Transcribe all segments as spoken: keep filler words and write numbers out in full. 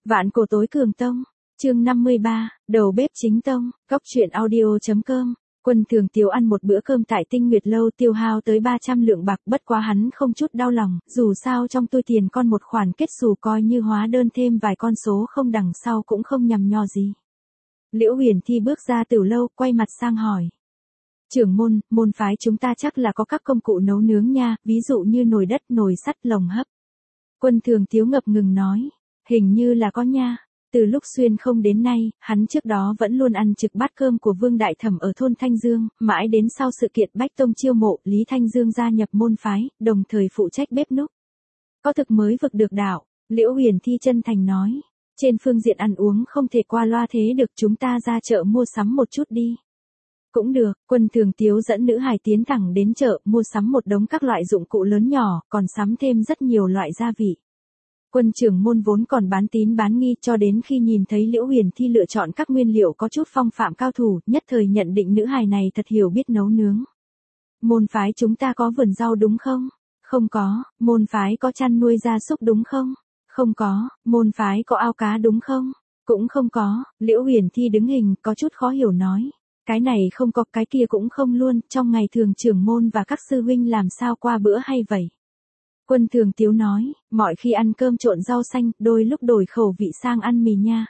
Vạn cổ tối cường tông, chương năm mươi ba, đầu bếp chính tông, góc truyện audio.com. Quân Thường Tiếu ăn một bữa cơm tại Tinh Nguyệt Lâu tiêu hao tới ba trăm lượng bạc, bất quá hắn không chút đau lòng, dù sao trong túi tiền con một khoản kết xù coi như hóa đơn thêm vài con số không đằng sau cũng không nhằm nhò gì. Liễu Huyền Thi bước ra từ lâu, quay mặt sang hỏi. Trưởng môn, môn phái chúng ta chắc là có các công cụ nấu nướng nha, ví dụ như nồi đất, nồi sắt, lồng hấp. Quân Thường Tiếu ngập ngừng nói, hình như là có nha. Từ lúc xuyên không đến nay, hắn trước đó vẫn luôn ăn trực bát cơm của Vương Đại Thẩm ở thôn Thanh Dương, mãi đến sau sự kiện Bách Tông chiêu mộ, Lý Thanh Dương gia nhập môn phái, đồng thời phụ trách bếp núc. Có thực mới vực được đạo, Liễu Huyền Thi chân thành nói. Trên phương diện ăn uống không thể qua loa thế được, chúng ta ra chợ mua sắm một chút đi. Cũng được, Quân Thường Tiếu dẫn nữ hài tiến thẳng đến chợ, mua sắm một đống các loại dụng cụ lớn nhỏ, còn sắm thêm rất nhiều loại gia vị. Quân trưởng môn vốn còn bán tín bán nghi, cho đến khi nhìn thấy Liễu Huyền Thi lựa chọn các nguyên liệu có chút phong phạm cao thủ, nhất thời nhận định nữ hài này thật hiểu biết nấu nướng. Môn phái chúng ta có vườn rau đúng không? Không có. Môn phái có chăn nuôi gia súc đúng không? Không có. Môn phái có ao cá đúng không? Cũng không có. Liễu Huyền Thi đứng hình, có chút khó hiểu nói. Cái này không có, cái kia cũng không luôn, trong ngày thường trưởng môn và các sư huynh làm sao qua bữa hay vậy? Quân Thường Tiếu nói, mọi khi ăn cơm trộn rau xanh, đôi lúc đổi khẩu vị sang ăn mì nha.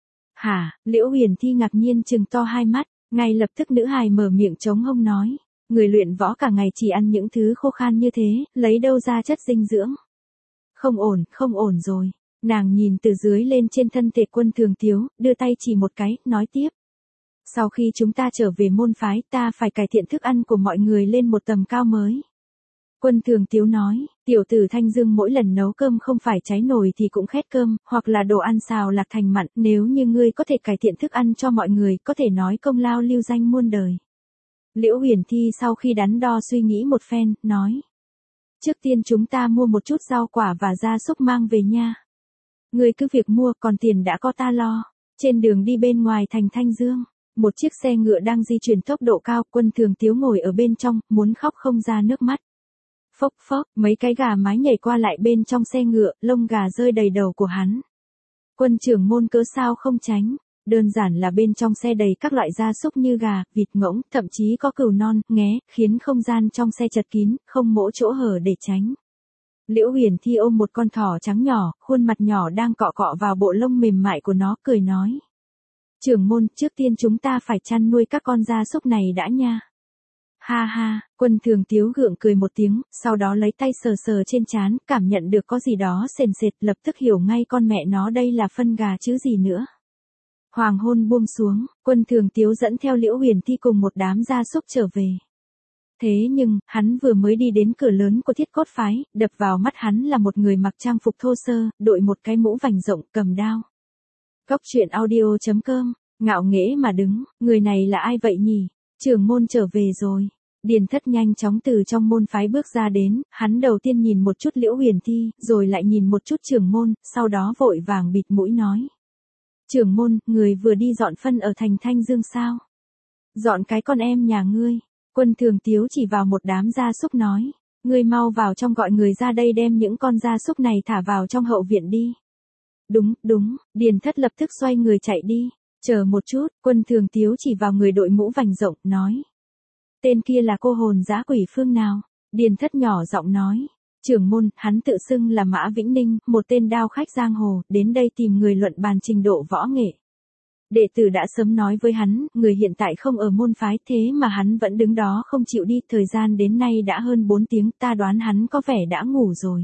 Hả? Liễu Huyền Thi ngạc nhiên trừng to hai mắt, ngay lập tức nữ hài mở miệng trống hông nói, người luyện võ cả ngày chỉ ăn những thứ khô khan như thế, lấy đâu ra chất dinh dưỡng? Không ổn, không ổn rồi. Nàng nhìn từ dưới lên trên thân thể Quân Thường Tiếu, đưa tay chỉ một cái, nói tiếp. Sau khi chúng ta trở về môn phái, ta phải cải thiện thức ăn của mọi người lên một tầm cao mới. Quân Thường Tiếu nói, tiểu tử Thanh Dương mỗi lần nấu cơm không phải cháy nồi thì cũng khét cơm, hoặc là đồ ăn xào lạc thành mặn, nếu như ngươi có thể cải thiện thức ăn cho mọi người, có thể nói công lao lưu danh muôn đời. Liễu Huyền Thi sau khi đắn đo suy nghĩ một phen, nói. Trước tiên chúng ta mua một chút rau quả và gia súc mang về nha. Ngươi cứ việc mua, còn tiền đã có ta lo. Trên đường đi bên ngoài thành Thanh Dương, một chiếc xe ngựa đang di chuyển tốc độ cao, Quân Thường Tiếu ngồi ở bên trong, muốn khóc không ra nước mắt. Phốc phốc, mấy cái gà mái nhảy qua lại bên trong xe ngựa, lông gà rơi đầy đầu của hắn. Quân trưởng môn cớ sao không tránh, đơn giản là bên trong xe đầy các loại gia súc như gà, vịt ngỗng, thậm chí có cừu non, nghé, khiến không gian trong xe chật kín, không mỗ chỗ hở để tránh. Liễu Huyền Thi ôm một con thỏ trắng nhỏ, khuôn mặt nhỏ đang cọ cọ vào bộ lông mềm mại của nó, cười nói. Trưởng môn, trước tiên chúng ta phải chăn nuôi các con gia súc này đã nha. Ha ha, Quân Thường Tiếu gượng cười một tiếng, sau đó lấy tay sờ sờ trên trán, cảm nhận được có gì đó sền sệt, lập tức hiểu ngay con mẹ nó đây là phân gà chứ gì nữa. Hoàng hôn buông xuống, Quân Thường Tiếu dẫn theo Liễu Huyền Thi cùng một đám gia súc trở về. Thế nhưng, hắn vừa mới đi đến cửa lớn của Thiết Cốt phái, đập vào mắt hắn là một người mặc trang phục thô sơ, đội một cái mũ vành rộng, cầm đao. Góc truyện audio.com, ngạo nghễ mà đứng, người này là ai vậy nhỉ? Trưởng môn trở về rồi. Điền Thất nhanh chóng từ trong môn phái bước ra đến, hắn đầu tiên nhìn một chút Liễu Huyền Thi, rồi lại nhìn một chút trưởng môn, sau đó vội vàng bịt mũi nói. Trưởng môn, người vừa đi dọn phân ở thành Thanh Dương sao? Dọn cái con em nhà ngươi. Quân Thường Tiếu chỉ vào một đám gia súc nói. Ngươi mau vào trong gọi người ra đây đem những con gia súc này thả vào trong hậu viện đi. Đúng, đúng, Điền Thất lập tức xoay người chạy đi. Chờ một chút, Quân Thường Tiếu chỉ vào người đội mũ vành rộng, nói. Tên kia là cô hồn dã quỷ phương nào? Điền Thất nhỏ giọng nói. Trưởng môn, hắn tự xưng là Mã Vĩnh Ninh, một tên đao khách giang hồ, đến đây tìm người luận bàn trình độ võ nghệ. Đệ tử đã sớm nói với hắn, người hiện tại không ở môn phái, thế mà hắn vẫn đứng đó không chịu đi, thời gian đến nay đã hơn bốn tiếng, ta đoán hắn có vẻ đã ngủ rồi.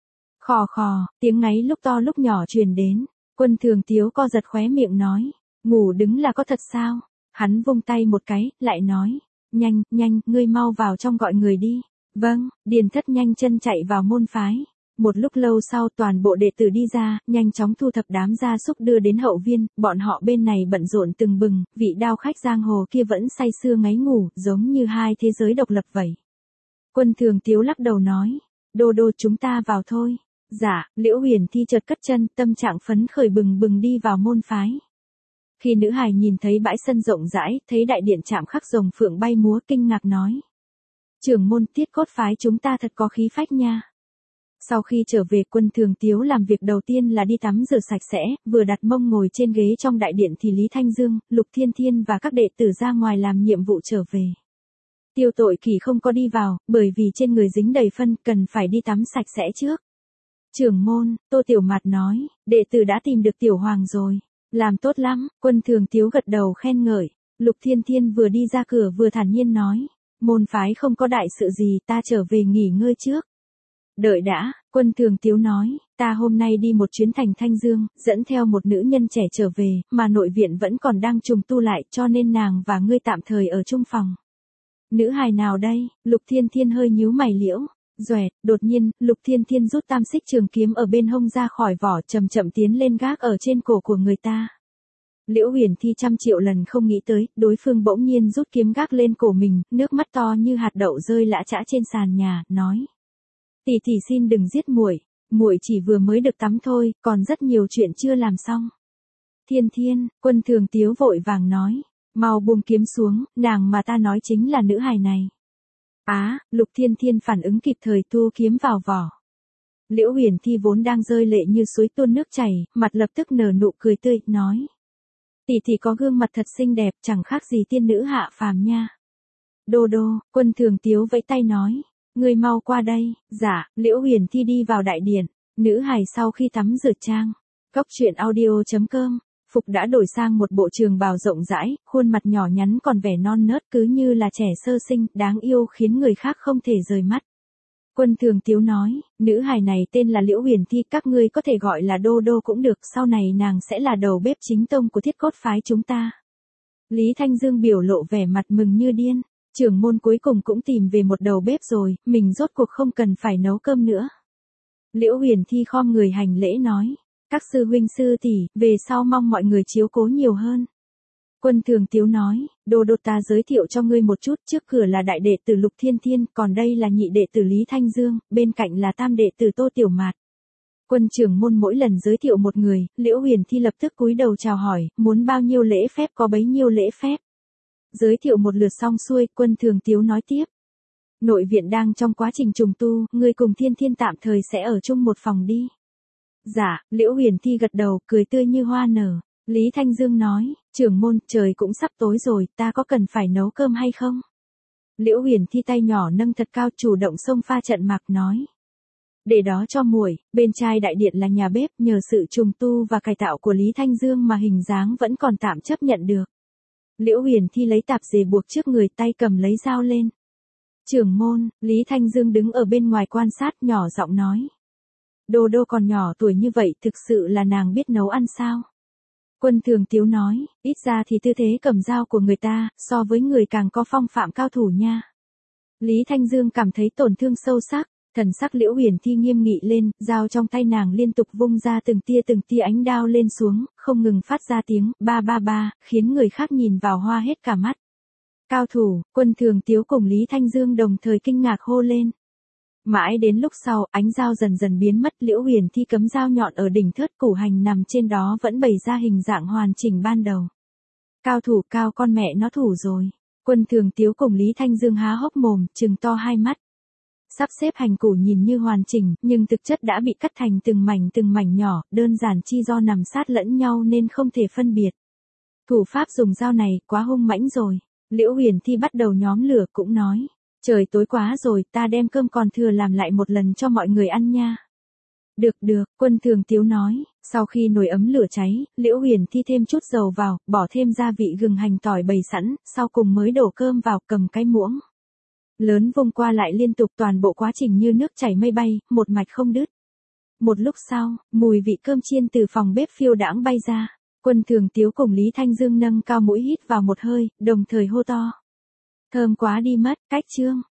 Khò khò, tiếng ngáy lúc to lúc nhỏ truyền đến, Quân Thường Tiếu co giật khóe miệng nói. Ngủ đứng là có thật sao? Hắn vung tay một cái, lại nói. Nhanh, nhanh, ngươi mau vào trong gọi người đi. Vâng, Điền Thất nhanh chân chạy vào môn phái. Một lúc lâu sau toàn bộ đệ tử đi ra, nhanh chóng thu thập đám gia súc đưa đến hậu viên, bọn họ bên này bận rộn từng bừng, vị đao khách giang hồ kia vẫn say sưa ngáy ngủ, giống như hai thế giới độc lập vậy. Quân Thường Tiếu lắc đầu nói. Đô đô chúng ta vào thôi. Dạ, Liễu Huyền Thi chợt cất chân, tâm trạng phấn khởi bừng bừng đi vào môn phái. Khi nữ hài nhìn thấy bãi sân rộng rãi, thấy đại điện chạm khắc rồng phượng bay múa, kinh ngạc nói. Trưởng môn Thiết Cốt phái chúng ta thật có khí phách nha. Sau khi trở về, Quân Thường Tiếu làm việc đầu tiên là đi tắm rửa sạch sẽ, vừa đặt mông ngồi trên ghế trong đại điện thì Lý Thanh Dương, Lục Thiên Thiên và các đệ tử ra ngoài làm nhiệm vụ trở về. Tiêu Tội Kỷ không có đi vào, bởi vì trên người dính đầy phân, cần phải đi tắm sạch sẽ trước. Trưởng môn, Tô Tiểu Mạt nói, đệ tử đã tìm được Tiểu Hoàng rồi. Làm tốt lắm, Quân Thường Tiếu gật đầu khen ngợi. Lục Thiên Thiên vừa đi ra cửa vừa thản nhiên nói, môn phái không có đại sự gì, ta trở về nghỉ ngơi trước. Đợi đã, Quân Thường Tiếu nói, ta hôm nay đi một chuyến thành Thanh Dương, dẫn theo một nữ nhân trẻ trở về, mà nội viện vẫn còn đang trùng tu lại, cho nên nàng và ngươi tạm thời ở chung phòng. Nữ hài nào đây? Lục Thiên Thiên hơi nhíu mày liễu. Doẹt, đột nhiên, Lục Thiên Thiên rút tam xích trường kiếm ở bên hông ra khỏi vỏ, chậm chậm tiến lên gác ở trên cổ của người ta. Liễu Huyền Thi trăm triệu lần không nghĩ tới, đối phương bỗng nhiên rút kiếm gác lên cổ mình, nước mắt to như hạt đậu rơi lã chã trên sàn nhà, nói: "Tỷ tỷ xin đừng giết muội, muội chỉ vừa mới được tắm thôi, còn rất nhiều chuyện chưa làm xong." Thiên Thiên, Quân Thường Tiếu vội vàng nói: "Mau buông kiếm xuống, nàng mà ta nói chính là nữ hài này." Á, Lục Thiên Thiên phản ứng kịp thời thu kiếm vào vỏ. Liễu Huyền Thi vốn đang rơi lệ như suối tuôn nước chảy, mặt lập tức nở nụ cười tươi, nói: "Tỷ tỷ có gương mặt thật xinh đẹp, chẳng khác gì tiên nữ hạ phàm nha." "Đô đô," Quân Thường Tiếu vẫy tay nói: "Ngươi mau qua đây." Dạ, Liễu Huyền Thi đi vào đại điện. Nữ hài sau khi tắm rửa trang. Cốc truyện audio chấm com. Phục đã đổi sang một bộ trường bào rộng rãi, khuôn mặt nhỏ nhắn còn vẻ non nớt cứ như là trẻ sơ sinh, đáng yêu khiến người khác không thể rời mắt. Quân Thường Tiếu nói, nữ hài này tên là Liễu Huyền Thi, các ngươi có thể gọi là Đô Đô cũng được, sau này nàng sẽ là đầu bếp chính tông của Thiết Cốt phái chúng ta. Lý Thanh Dương biểu lộ vẻ mặt mừng như điên, trưởng môn cuối cùng cũng tìm về một đầu bếp rồi, mình rốt cuộc không cần phải nấu cơm nữa. Liễu Huyền Thi khom người hành lễ nói, các sư huynh sư tỷ, về sau mong mọi người chiếu cố nhiều hơn. Quân Thường Tiếu nói, Đô Đô ta giới thiệu cho ngươi một chút, trước cửa là đại đệ tử Lục Thiên Thiên, còn đây là nhị đệ tử Lý Thanh Dương, bên cạnh là tam đệ tử Tô Tiểu Mạt. Quân trưởng môn mỗi lần giới thiệu một người, Liễu Huyền Thi lập tức cúi đầu chào hỏi, muốn bao nhiêu lễ phép có bấy nhiêu lễ phép. Giới thiệu một lượt xong xuôi, Quân Thường Tiếu nói tiếp. Nội viện đang trong quá trình trùng tu, ngươi cùng Thiên Thiên tạm thời sẽ ở chung một phòng đi. Dạ, Liễu Huyền Thi gật đầu, cười tươi như hoa nở. Lý Thanh Dương nói, trưởng môn, trời cũng sắp tối rồi, ta có cần phải nấu cơm hay không? Liễu Huyền Thi tay nhỏ nâng thật cao, chủ động xông pha trận mạc nói. Để đó cho muội, bên trai đại điện là nhà bếp, nhờ sự trùng tu và cải tạo của Lý Thanh Dương mà hình dáng vẫn còn tạm chấp nhận được. Liễu Huyền Thi lấy tạp dề buộc trước người, tay cầm lấy dao lên. Trưởng môn, Lý Thanh Dương đứng ở bên ngoài quan sát, nhỏ giọng nói. Đô Đô còn nhỏ tuổi như vậy, thực sự là nàng biết nấu ăn sao? Quân Thường Tiếu nói, ít ra thì tư thế cầm dao của người ta, so với người càng có phong phạm cao thủ nha. Lý Thanh Dương cảm thấy tổn thương sâu sắc, thần sắc Liễu Huyền Thi nghiêm nghị lên, dao trong tay nàng liên tục vung ra từng tia từng tia ánh đao lên xuống, không ngừng phát ra tiếng, ba ba ba, khiến người khác nhìn vào hoa hết cả mắt. Cao thủ, Quân Thường Tiếu cùng Lý Thanh Dương đồng thời kinh ngạc hô lên. Mãi đến lúc sau, ánh dao dần dần biến mất, Liễu Huyền Thi cấm dao nhọn ở đỉnh thớt củ hành nằm trên đó vẫn bày ra hình dạng hoàn chỉnh ban đầu. Cao thủ cao, con mẹ nó thủ rồi. Quân Thường Tiếu cùng Lý Thanh Dương há hốc mồm, trừng to hai mắt. Sắp xếp hành củ nhìn như hoàn chỉnh, nhưng thực chất đã bị cắt thành từng mảnh từng mảnh nhỏ, đơn giản chi do nằm sát lẫn nhau nên không thể phân biệt. Thủ pháp dùng dao này quá hung mãnh rồi. Liễu Huyền Thi bắt đầu nhóm lửa cũng nói. Trời tối quá rồi, ta đem cơm còn thừa làm lại một lần cho mọi người ăn nha. Được được, Quân Thường Tiếu nói, sau khi nồi ấm lửa cháy, Liễu Huyền Thi thêm chút dầu vào, bỏ thêm gia vị gừng hành tỏi bày sẵn, sau cùng mới đổ cơm vào, cầm cái muỗng lớn vung qua lại liên tục, toàn bộ quá trình như nước chảy mây bay, một mạch không đứt. Một lúc sau, mùi vị cơm chiên từ phòng bếp phiêu đãng bay ra, Quân Thường Tiếu cùng Lý Thanh Dương nâng cao mũi hít vào một hơi, đồng thời hô to. Thơm quá đi mất, cách chương.